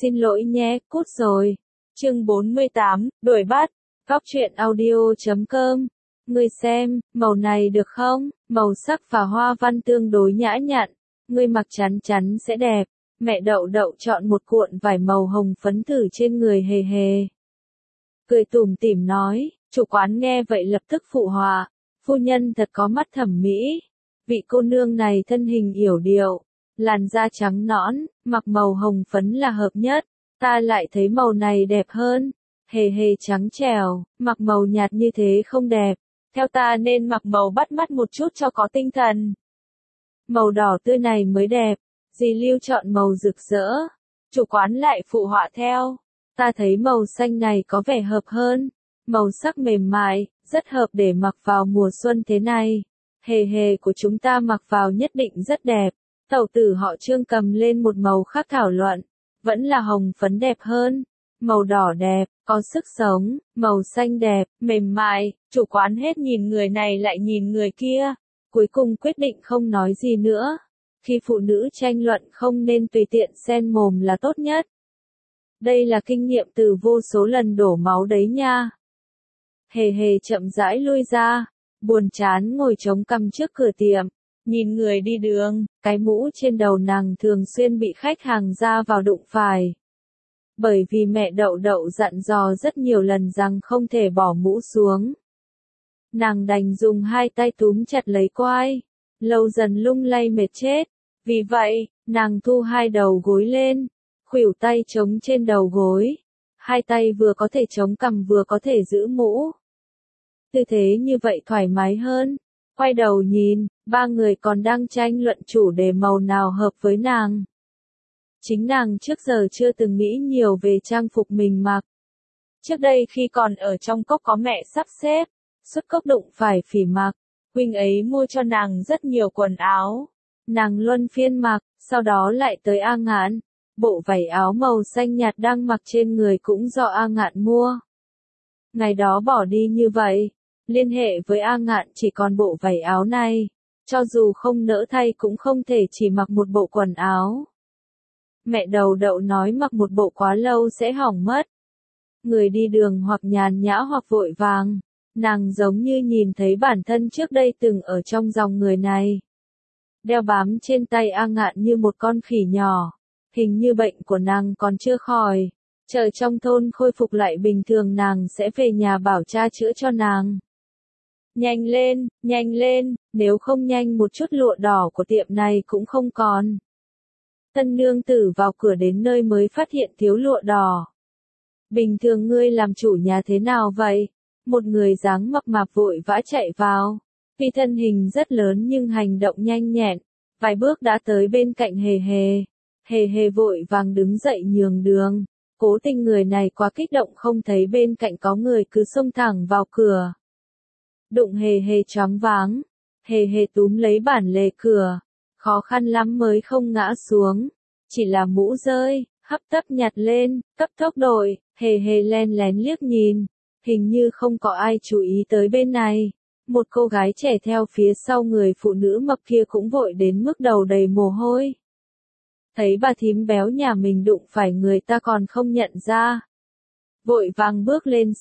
Xin lỗi nhé, cút rồi. Chương 48, đuổi bắt. Góc truyện audio.com. Ngươi xem, màu này được không? Màu sắc và hoa văn tương đối nhã nhặn. Ngươi mặc chắn chắn sẽ đẹp. Mẹ Đậu Đậu chọn một cuộn vải màu hồng phấn thử trên người Hề Hề. Cười tủm tỉm nói, chủ quán nghe vậy lập tức phụ họa. Phu nhân thật có mắt thẩm mỹ. Vị cô nương này thân hình yểu điệu, làn da trắng nõn, mặc màu hồng phấn là hợp nhất. Ta lại thấy màu này đẹp hơn. Hề Hề trắng trẻo, mặc màu nhạt như thế không đẹp. Theo ta nên mặc màu bắt mắt một chút cho có tinh thần. Màu đỏ tươi này mới đẹp. Dì Lưu chọn màu rực rỡ. Chủ quán lại phụ họa theo. Ta thấy màu xanh này có vẻ hợp hơn. Màu sắc mềm mại, rất hợp để mặc vào mùa xuân thế này. Hề Hề của chúng ta mặc vào nhất định rất đẹp. Tẩu tử họ Trương cầm lên một màu khác thảo luận. Vẫn là hồng phấn đẹp hơn. Màu đỏ đẹp, có sức sống. Màu xanh đẹp, mềm mại. Chủ quán hết nhìn người này lại nhìn người kia. Cuối cùng quyết định không nói gì nữa. Khi phụ nữ tranh luận không nên tùy tiện xen mồm là tốt nhất. Đây là kinh nghiệm từ vô số lần đổ máu đấy nha. Hề Hề chậm rãi lui ra, buồn chán ngồi chống cằm trước cửa tiệm, nhìn người đi đường, cái mũ trên đầu nàng thường xuyên bị khách hàng ra vào đụng phải. Bởi vì mẹ Đậu Đậu dặn dò rất nhiều lần rằng không thể bỏ mũ xuống. Nàng đành dùng hai tay túm chặt lấy quai, lâu dần lung lay mệt chết. Vì vậy, nàng thu hai đầu gối lên, khuỷu tay chống trên đầu gối. Hai tay vừa có thể chống cằm vừa có thể giữ mũ. Tư thế như vậy thoải mái hơn. Quay đầu nhìn, ba người còn đang tranh luận chủ đề màu nào hợp với nàng. Chính nàng trước giờ chưa từng nghĩ nhiều về trang phục mình mặc. Trước đây khi còn ở trong cốc có mẹ sắp xếp, xuất cốc đụng phải Phỉ mặc, huynh ấy mua cho nàng rất nhiều quần áo. Nàng luân phiên mặc, sau đó lại tới A Ngạn. Bộ vải áo màu xanh nhạt đang mặc trên người cũng do A Ngạn mua. Ngày đó bỏ đi như vậy, liên hệ với A Ngạn chỉ còn bộ vải áo này. Cho dù không nỡ thay cũng không thể chỉ mặc một bộ quần áo. Mẹ Đậu Đậu nói mặc một bộ quá lâu sẽ hỏng mất. Người đi đường hoặc nhàn nhã hoặc vội vàng. Nàng giống như nhìn thấy bản thân trước đây từng ở trong dòng người này. Đeo bám trên tay A Ngạn như một con khỉ nhỏ. Hình như bệnh của nàng còn chưa khỏi. Chờ trong thôn khôi phục lại bình thường nàng sẽ về nhà bảo cha chữa cho nàng. Nhanh lên, nếu không nhanh một chút lụa đỏ của tiệm này cũng không còn. Tân nương tử vào cửa đến nơi mới phát hiện thiếu lụa đỏ. Bình thường ngươi làm chủ nhà thế nào vậy? Một người dáng mập mạp vội vã chạy vào. Vì thân hình rất lớn nhưng hành động nhanh nhẹn, vài bước đã tới bên cạnh Hề Hề. Hề Hề vội vàng đứng dậy nhường đường. Cố tình người này quá kích động không thấy bên cạnh có người cứ xông thẳng vào cửa. Đụng Hề Hề choáng váng. Hề Hề túm lấy bản lề cửa. Khó khăn lắm mới không ngã xuống. Chỉ là mũ rơi, hấp tấp nhặt lên, cấp tốc đội. Hề Hề len lén liếc nhìn. Hình như không có ai chú ý tới bên này. Một cô gái trẻ theo phía sau người phụ nữ mập kia cũng vội đến mức đầu đầy mồ hôi. Thấy bà thím béo nhà mình đụng phải người ta còn không nhận ra. Vội vàng bước lên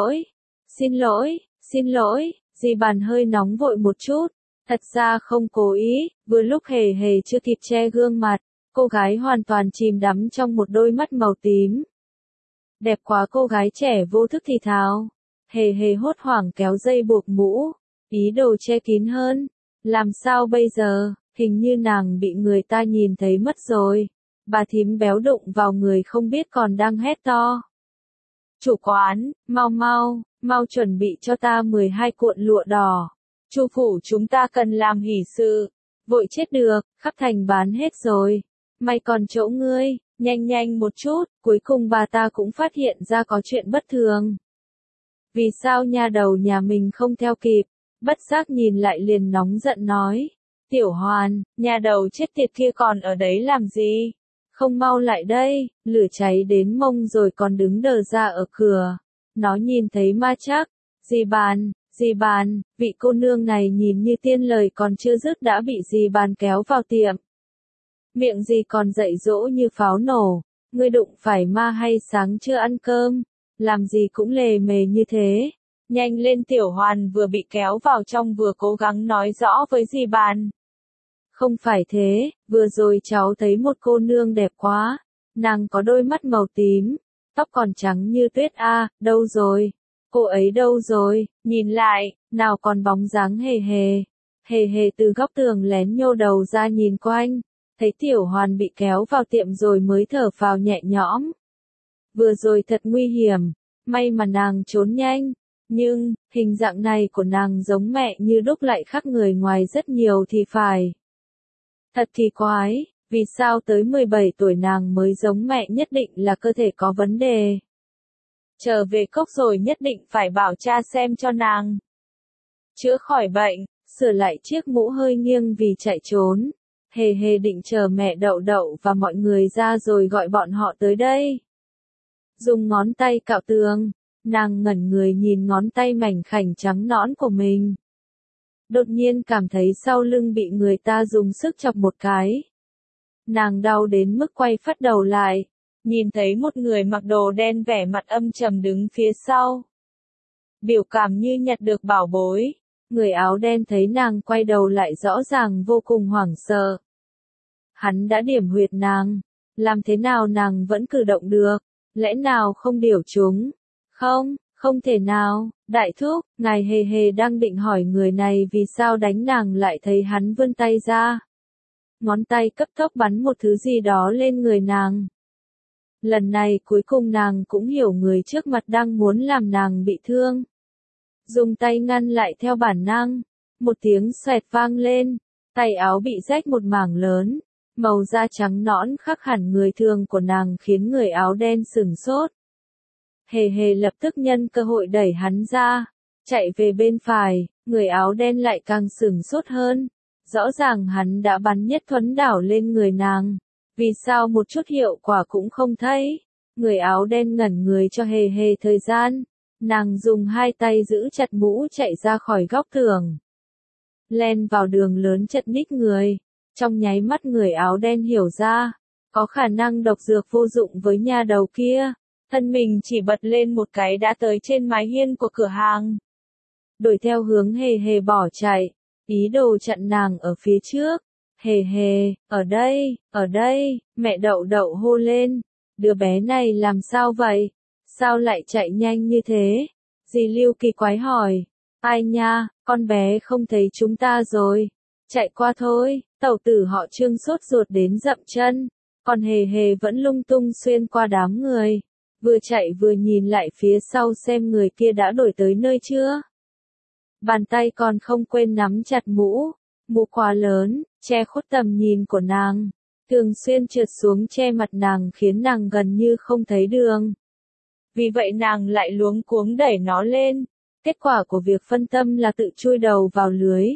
xin lỗi, dì Bàn hơi nóng vội một chút. Thật ra không cố ý, vừa lúc Hề Hề chưa kịp che gương mặt, cô gái hoàn toàn chìm đắm trong một đôi mắt màu tím. Đẹp quá, cô gái trẻ vô thức thì thào. Hề Hề hốt hoảng kéo dây buộc mũ, ý đồ che kín hơn. Làm sao bây giờ, hình như nàng bị người ta nhìn thấy mất rồi. Bà thím béo đụng vào người không biết còn đang hét to. Chủ quán, mau chuẩn bị cho ta 12 cuộn lụa đỏ. Chu phủ chúng ta cần làm hỷ sự. Vội chết được, khắp thành bán hết rồi. May còn chỗ ngươi, nhanh một chút. Cuối cùng bà ta cũng phát hiện ra có chuyện bất thường. Vì sao nha đầu nhà mình không theo kịp? Bất giác nhìn lại liền nóng giận nói. Tiểu Hoàn, nhà đầu chết tiệt kia còn ở đấy làm gì? Không mau lại đây, lửa cháy đến mông rồi còn đứng đờ ra ở cửa. Nó nhìn thấy ma chắc. Dì Bàn, vị cô nương này nhìn như tiên lời còn chưa dứt đã bị dì Bàn kéo vào tiệm. Miệng dì còn dạy dỗ như pháo nổ. ngươi đụng phải ma hay sáng chưa ăn cơm, làm gì cũng lề mề như thế. Nhanh lên, Tiểu Hoàn vừa bị kéo vào trong vừa cố gắng nói rõ với dì Bàn. Không phải thế, vừa rồi cháu thấy một cô nương đẹp quá, nàng có đôi mắt màu tím, tóc còn trắng như tuyết đâu rồi? Cô ấy đâu rồi? Nhìn lại, nào còn bóng dáng Hề Hề. Hề Hề từ góc tường lén nhô đầu ra nhìn quanh, thấy Tiểu Hoàn bị kéo vào tiệm rồi mới thở phào nhẹ nhõm. Vừa rồi thật nguy hiểm, may mà nàng trốn nhanh, nhưng, hình dạng này của nàng giống mẹ như đúc lại khác người ngoài rất nhiều thì phải. Thật kỳ quái, vì sao tới 17 tuổi nàng mới giống mẹ, nhất định là cơ thể có vấn đề. Trở về cốc rồi nhất định phải bảo cha xem cho nàng chữa khỏi bệnh, sửa lại chiếc mũ hơi nghiêng vì chạy trốn. Hề Hề định chờ mẹ Đậu Đậu và mọi người ra rồi gọi bọn họ tới đây. Dùng ngón tay cạo tường, nàng ngẩn người nhìn ngón tay mảnh khảnh trắng nõn của mình. Đột nhiên cảm thấy sau lưng bị người ta dùng sức chọc một cái. Nàng đau đến mức quay phắt đầu lại, nhìn thấy một người mặc đồ đen vẻ mặt âm trầm đứng phía sau. Biểu cảm như nhặt được bảo bối. Người áo đen thấy nàng quay đầu lại rõ ràng vô cùng hoảng sợ. Hắn đã điểm huyệt nàng, làm thế nào nàng vẫn cử động được, lẽ nào không điều chúng? Không, không thể nào, đại thúc, ngài Hề Hề đang định hỏi người này vì sao đánh nàng lại thấy hắn vươn tay ra. Ngón tay cấp tốc bắn một thứ gì đó lên người nàng. Lần này cuối cùng nàng cũng hiểu người trước mặt đang muốn làm nàng bị thương. Dùng tay ngăn lại theo bản năng, một tiếng xoẹt vang lên, tay áo bị rách một mảng lớn, màu da trắng nõn khác hẳn người thường của nàng khiến người áo đen sửng sốt. Hề Hề lập tức nhân cơ hội đẩy hắn ra, chạy về bên phải, người áo đen lại càng sửng sốt hơn. Rõ ràng hắn đã bắn nhất thuẫn đảo lên người nàng, vì sao một chút hiệu quả cũng không thấy. Người áo đen ngẩn người cho Hề Hề thời gian, nàng dùng hai tay giữ chặt mũ chạy ra khỏi góc tường. Len vào đường lớn chật ních người, trong nháy mắt người áo đen hiểu ra, có khả năng độc dược vô dụng với nha đầu kia. Thân mình chỉ bật lên một cái đã tới trên mái hiên của cửa hàng. Đuổi theo hướng Hề Hề bỏ chạy, ý đồ chặn nàng ở phía trước. Hề Hề, ở đây, mẹ Đậu Đậu hô lên. Đứa bé này làm sao vậy? Sao lại chạy nhanh như thế? Dì Lưu kỳ quái hỏi. Ai nha, con bé không thấy chúng ta rồi. Chạy qua thôi, tẩu tử họ Trương sốt ruột đến dậm chân. Còn Hề Hề vẫn lung tung xuyên qua đám người. Vừa chạy vừa nhìn lại phía sau xem người kia đã đuổi tới nơi chưa. Bàn tay còn không quên nắm chặt mũ. Mũ quá lớn, che khuất tầm nhìn của nàng. Thường xuyên trượt xuống che mặt nàng khiến nàng gần như không thấy đường. Vì vậy nàng lại luống cuống đẩy nó lên. Kết quả của việc phân tâm là tự chui đầu vào lưới.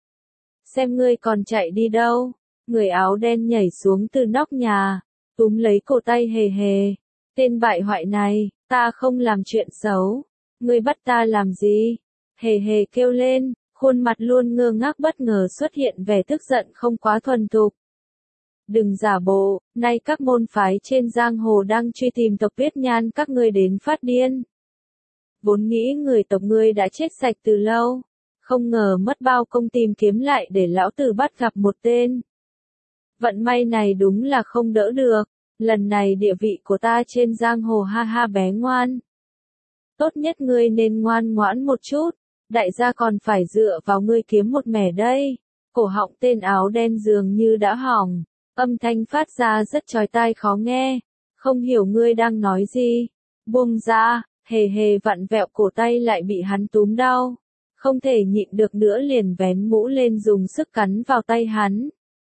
Xem ngươi còn chạy đi đâu. Người áo đen nhảy xuống từ nóc nhà, túm lấy cổ tay Hề Hề. Tên bại hoại này, ta không làm chuyện xấu. Ngươi bắt ta làm gì? Hề Hề kêu lên, khuôn mặt luôn ngơ ngác bất ngờ xuất hiện vẻ tức giận không quá thuần thục. Đừng giả bộ, nay các môn phái trên giang hồ đang truy tìm tộc Tuyết Nhan các ngươi đến phát điên. Vốn nghĩ người tộc ngươi đã chết sạch từ lâu, không ngờ mất bao công tìm kiếm lại để lão tử bắt gặp một tên. Vận may này đúng là không đỡ được, lần này địa vị của ta trên giang hồ ha ha bé ngoan. Tốt nhất ngươi nên ngoan ngoãn một chút, đại gia còn phải dựa vào ngươi kiếm một mẻ đây. Cổ họng tên áo đen dường như đã hỏng, âm thanh phát ra rất chói tai khó nghe, không hiểu ngươi đang nói gì. Buông ra, Hề Hề vặn vẹo cổ tay lại bị hắn túm đau, không thể nhịn được nữa liền vén mũ lên dùng sức cắn vào tay hắn.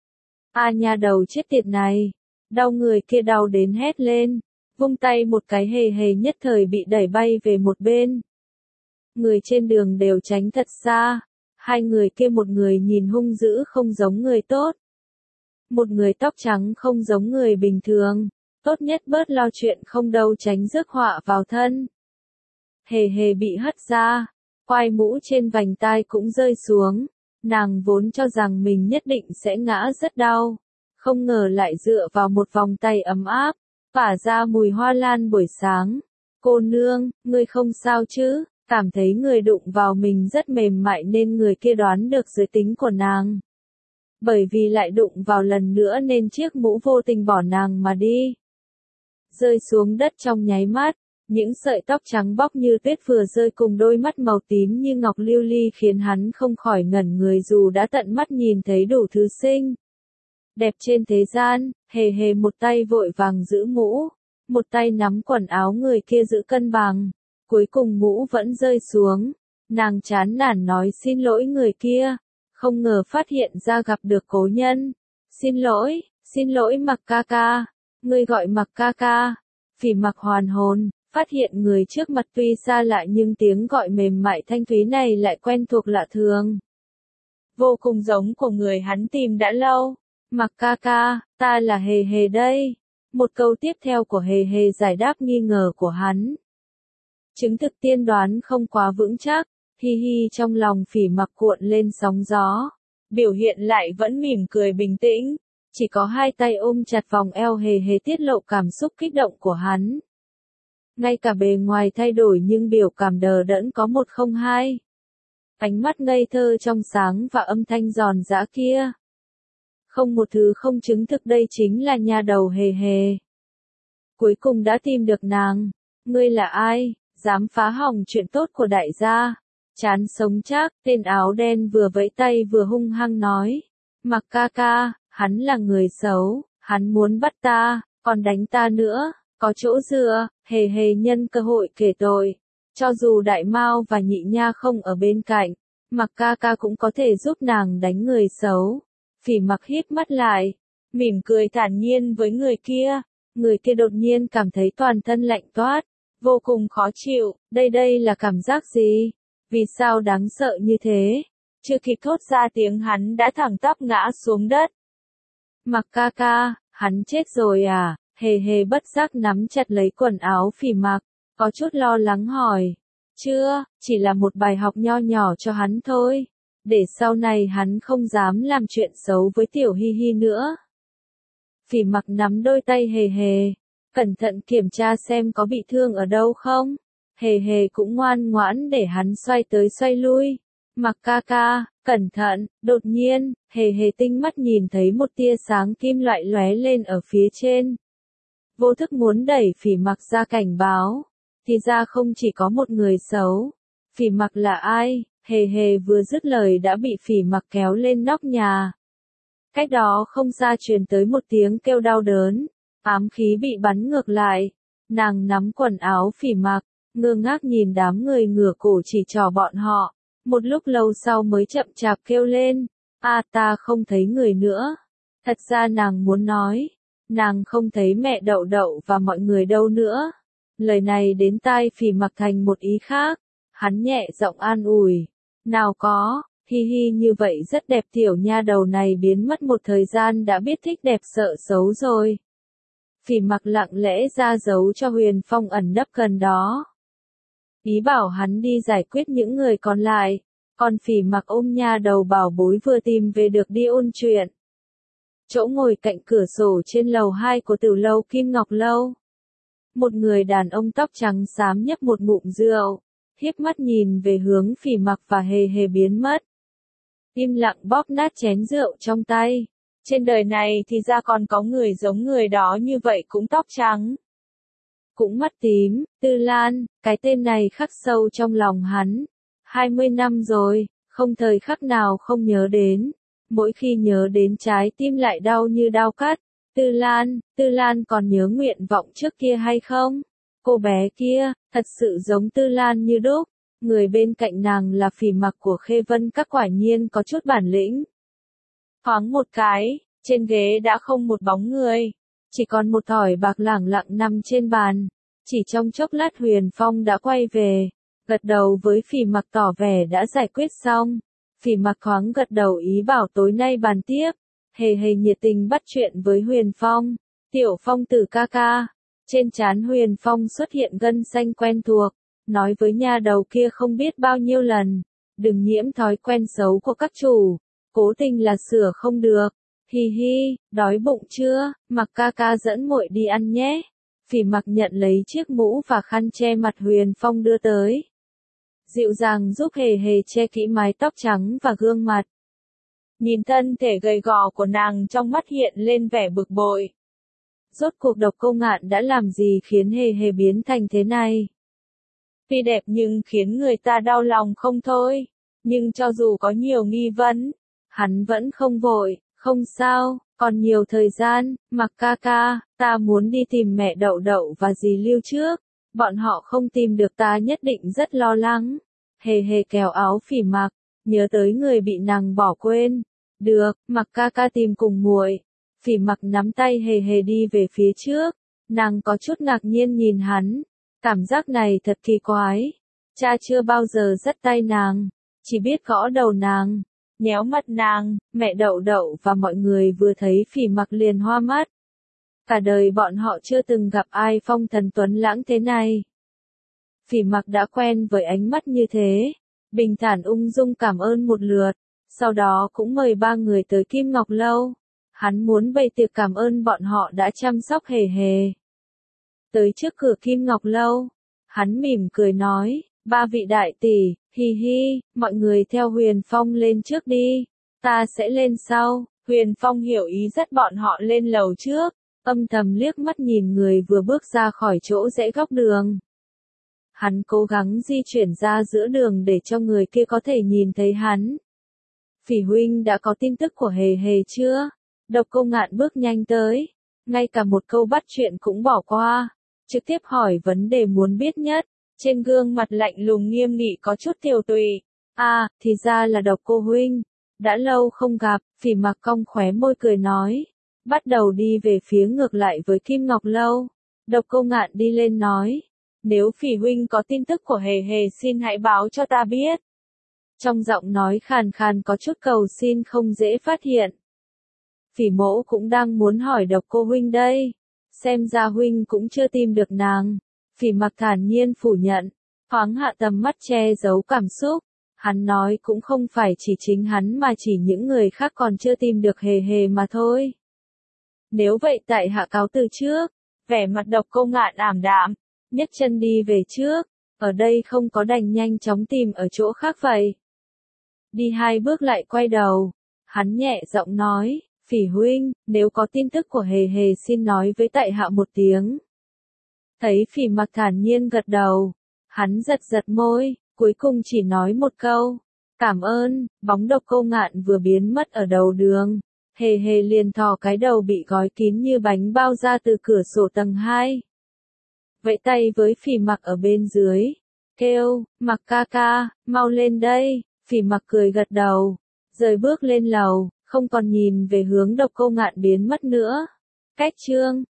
A nha đầu chết tiệt này, đau, người kia đau đến hét lên, vung tay một cái Hề Hề nhất thời bị đẩy bay về một bên. Người trên đường đều tránh thật xa, hai người kia một người nhìn hung dữ không giống người tốt. Một người tóc trắng không giống người bình thường, tốt nhất bớt lo chuyện không đâu tránh rước họa vào thân. Hề Hề bị hất ra, quai mũ trên vành tai cũng rơi xuống, nàng vốn cho rằng mình nhất định sẽ ngã rất đau, không ngờ lại dựa vào một vòng tay ấm áp, phả ra mùi hoa lan buổi sáng. Cô nương, ngươi không sao chứ? Cảm thấy người đụng vào mình rất mềm mại nên người kia đoán được giới tính của nàng. Bởi vì lại đụng vào lần nữa nên chiếc mũ vô tình bỏ nàng mà đi. Rơi xuống đất trong nháy mắt, những sợi tóc trắng bóc như tuyết vừa rơi cùng đôi mắt màu tím như ngọc lưu ly khiến hắn không khỏi ngẩn người dù đã tận mắt nhìn thấy đủ thứ xinh đẹp trên thế gian. Hề hề một tay vội vàng giữ mũ, một tay nắm quần áo người kia giữ cân bằng. Cuối cùng mũ vẫn rơi xuống, nàng chán nản nói xin lỗi người kia, không ngờ phát hiện ra gặp được cố nhân. Xin lỗi Mặc ca ca, ngươi gọi Mặc ca ca. Phỉ Mặc hoàn hồn, phát hiện người trước mặt tuy xa lạ nhưng tiếng gọi mềm mại thanh thúy này lại quen thuộc lạ thường. Vô cùng giống của người hắn tìm đã lâu. Mặc ca ca, ta là Hề Hề đây. Một câu tiếp theo của Hề Hề giải đáp nghi ngờ của hắn. Chứng thực tiên đoán không quá vững chắc, hi hi trong lòng Phỉ Mặc cuộn lên sóng gió. Biểu hiện lại vẫn mỉm cười bình tĩnh, chỉ có hai tay ôm chặt vòng eo Hề Hề tiết lộ cảm xúc kích động của hắn. Ngay cả bề ngoài thay đổi nhưng biểu cảm đờ đẫn có một không hai. Ánh mắt ngây thơ trong sáng và âm thanh giòn giã kia. Không một thứ không chứng thực đây chính là nha đầu Hề Hề. Cuối cùng đã tìm được nàng. Ngươi là ai, dám phá hỏng chuyện tốt của đại gia? Chán sống chắc, tên áo đen vừa vẫy tay vừa hung hăng nói. Mặc ca ca, hắn là người xấu, hắn muốn bắt ta, còn đánh ta nữa, có chỗ dựa. Hề Hề nhân cơ hội kể tội. Cho dù Đại Mao và Nhị Nha không ở bên cạnh, Mặc ca ca cũng có thể giúp nàng đánh người xấu. Phỉ Mặc híp mắt lại, mỉm cười thản nhiên với người kia. Người kia đột nhiên cảm thấy toàn thân lạnh toát, vô cùng khó chịu. Đây là cảm giác gì? Vì sao đáng sợ như thế? Chưa kịp thốt ra tiếng hắn đã thẳng tắp ngã xuống đất. Mặc ca ca, hắn chết rồi à? Hề Hề bất giác nắm chặt lấy quần áo Phỉ Mặc, có chút lo lắng hỏi. Chưa, chỉ là một bài học nho nhỏ cho hắn thôi. Để sau này hắn không dám làm chuyện xấu với tiểu hi hi nữa. Phỉ Mặc nắm đôi tay Hề Hề, cẩn thận kiểm tra xem có bị thương ở đâu không. Hề Hề cũng ngoan ngoãn để hắn xoay tới xoay lui. Mặc ca ca, cẩn thận. Đột nhiên, Hề Hề tinh mắt nhìn thấy một tia sáng kim loại lóe lên ở phía trên. Vô thức muốn đẩy Phỉ Mặc ra cảnh báo. Thì ra không chỉ có một người xấu. Phỉ Mặc là ai? Hề Hề vừa dứt lời đã bị Phỉ Mặc kéo lên nóc nhà. Cách đó không xa truyền tới một tiếng kêu đau đớn. Ám khí bị bắn ngược lại. Nàng nắm quần áo Phỉ Mặc, ngơ ngác nhìn đám người ngửa cổ chỉ trỏ bọn họ. Một lúc lâu sau mới chậm chạp kêu lên. Ta không thấy người nữa. Thật ra nàng muốn nói. Nàng không thấy mẹ Đậu Đậu và mọi người đâu nữa. Lời này đến tai Phỉ Mặc thành một ý khác. Hắn nhẹ giọng an ủi. Nào có, hi hi như vậy rất đẹp. Tiểu nha đầu này biến mất một thời gian đã biết thích đẹp sợ xấu rồi. Phỉ Mặc lặng lẽ ra dấu cho Huyền Phong ẩn nấp gần đó. Ý bảo hắn đi giải quyết những người còn lại. Còn Phỉ Mặc ôm nha đầu bảo bối vừa tìm về được đi ôn chuyện. Chỗ ngồi cạnh cửa sổ trên lầu 2 của Tử lâu Kim Ngọc Lâu. Một người đàn ông tóc trắng xám nhấp một ngụm rượu, hiếp mắt nhìn về hướng Phỉ Mặc và Hề Hề biến mất. Im lặng bóp nát chén rượu trong tay. Trên đời này thì ra còn có người giống người đó như vậy, cũng tóc trắng, cũng mắt tím. Tư Lan, cái tên này khắc sâu trong lòng hắn. 20 năm rồi, không thời khắc nào không nhớ đến. Mỗi khi nhớ đến trái tim lại đau như đau cắt. Tư Lan còn nhớ nguyện vọng trước kia hay không? Cô bé kia, thật sự giống Tư Lan như đúc. Người bên cạnh nàng là Phỉ Mặc của Khê Vân Các, quả nhiên có chút bản lĩnh. Thoáng một cái, trên ghế đã không một bóng người. Chỉ còn một thỏi bạc lẳng lặng nằm trên bàn. Chỉ trong chốc lát Huyền Phong đã quay về. Gật đầu với Phỉ Mặc tỏ vẻ đã giải quyết xong. Phỉ Mặc thoáng gật đầu ý bảo tối nay bàn tiếp. Hề Hề nhiệt tình bắt chuyện với Huyền Phong. Tiểu Phong tử ca ca. Trên trán Huyền Phong xuất hiện gân xanh quen thuộc. Nói với nha đầu kia không biết bao nhiêu lần. Đừng nhiễm thói quen xấu của các chủ. Cố tình là sửa không được. Hi hi, đói bụng chưa? Mặc ca ca dẫn muội đi ăn nhé. Phỉ Mặc nhận lấy chiếc mũ và khăn che mặt Huyền Phong đưa tới. Dịu dàng giúp Hề Hề che kỹ mái tóc trắng và gương mặt. Nhìn thân thể gầy gò của nàng, trong mắt hiện lên vẻ bực bội. Rốt cuộc Độc Cô Ngạn đã làm gì khiến Hề Hề biến thành thế này? Tuy đẹp nhưng khiến người ta đau lòng không thôi. Nhưng cho dù có nhiều nghi vấn, hắn vẫn không vội. Không sao, còn nhiều thời gian. Mặc ca ca, ta muốn đi tìm mẹ Đậu Đậu và dì Lưu trước. Bọn họ không tìm được ta nhất định rất lo lắng. Hề Hề kéo áo Phỉ Mặc, nhớ tới người bị nàng bỏ quên. Được, Mặc ca ca tìm cùng muội. Phỉ Mặc nắm tay Hề Hề đi về phía trước. Nàng có chút ngạc nhiên nhìn hắn. Cảm giác này thật kỳ quái. Cha chưa bao giờ dắt tay nàng, chỉ biết gõ đầu nàng, nhéo mặt nàng. Mẹ Đậu Đậu và mọi người vừa thấy Phỉ Mặc liền hoa mắt. Cả đời bọn họ chưa từng gặp ai phong thần tuấn lãng thế này. Phỉ Mặc đã quen với ánh mắt như thế, bình thản ung dung cảm ơn một lượt, sau đó cũng mời ba người tới Kim Ngọc Lâu. Hắn muốn bày tiệc cảm ơn bọn họ đã chăm sóc Hề Hề. Tới trước cửa Kim Ngọc Lâu, hắn mỉm cười nói, ba vị đại tỷ, hi hi, mọi người theo Huyền Phong lên trước đi, ta sẽ lên sau. Huyền Phong hiểu ý dắt bọn họ lên lầu trước, âm thầm liếc mắt nhìn người vừa bước ra khỏi chỗ rẽ góc đường. Hắn cố gắng di chuyển ra giữa đường để cho người kia có thể nhìn thấy hắn. Phỉ huynh đã có tin tức của Hề Hề chưa? Độc Cô Ngạn bước nhanh tới, ngay cả một câu bắt chuyện cũng bỏ qua, trực tiếp hỏi vấn đề muốn biết nhất. Trên gương mặt lạnh lùng nghiêm nghị có chút tiều tụy. À, thì ra là Độc Cô huynh. Đã lâu không gặp. Phỉ Mặc cong khóe môi cười nói. Bắt đầu đi về phía ngược lại với Kim Ngọc Lâu. Độc Cô Ngạn đi lên nói. Nếu Phỉ huynh có tin tức của Hề Hề xin hãy báo cho ta biết. Trong giọng nói khàn khàn có chút cầu xin không dễ phát hiện. Phỉ mỗ cũng đang muốn hỏi Độc Cô huynh đây. Xem ra huynh cũng chưa tìm được nàng. Phỉ Mặc thản nhiên phủ nhận, thoáng hạ tầm mắt che giấu cảm xúc. Hắn nói cũng không phải chỉ chính hắn mà chỉ những người khác còn chưa tìm được Hề Hề mà thôi. Nếu vậy tại hạ cáo từ trước. Vẻ mặt Độc Cô Ngạn ảm đạm, nhấc chân đi về trước. Ở đây không có đành nhanh chóng tìm ở chỗ khác vậy. Đi hai bước lại quay đầu. Hắn nhẹ giọng nói, Phỉ huynh, nếu có tin tức của Hề Hề xin nói với tại hạ một tiếng. Thấy Phỉ Mặc thản nhiên gật đầu, hắn giật giật môi, cuối cùng chỉ nói một câu, cảm ơn. Bóng Độc Cô Ngạn vừa biến mất ở đầu đường, Hề Hề liền thò cái đầu bị gói kín như bánh bao ra từ cửa sổ tầng 2. Vẫy tay với Phỉ Mặc ở bên dưới, kêu, Mặc ca ca, mau lên đây. Phỉ Mặc cười gật đầu, rời bước lên lầu, không còn nhìn về hướng Độc Cô Ngạn biến mất nữa. Cách chương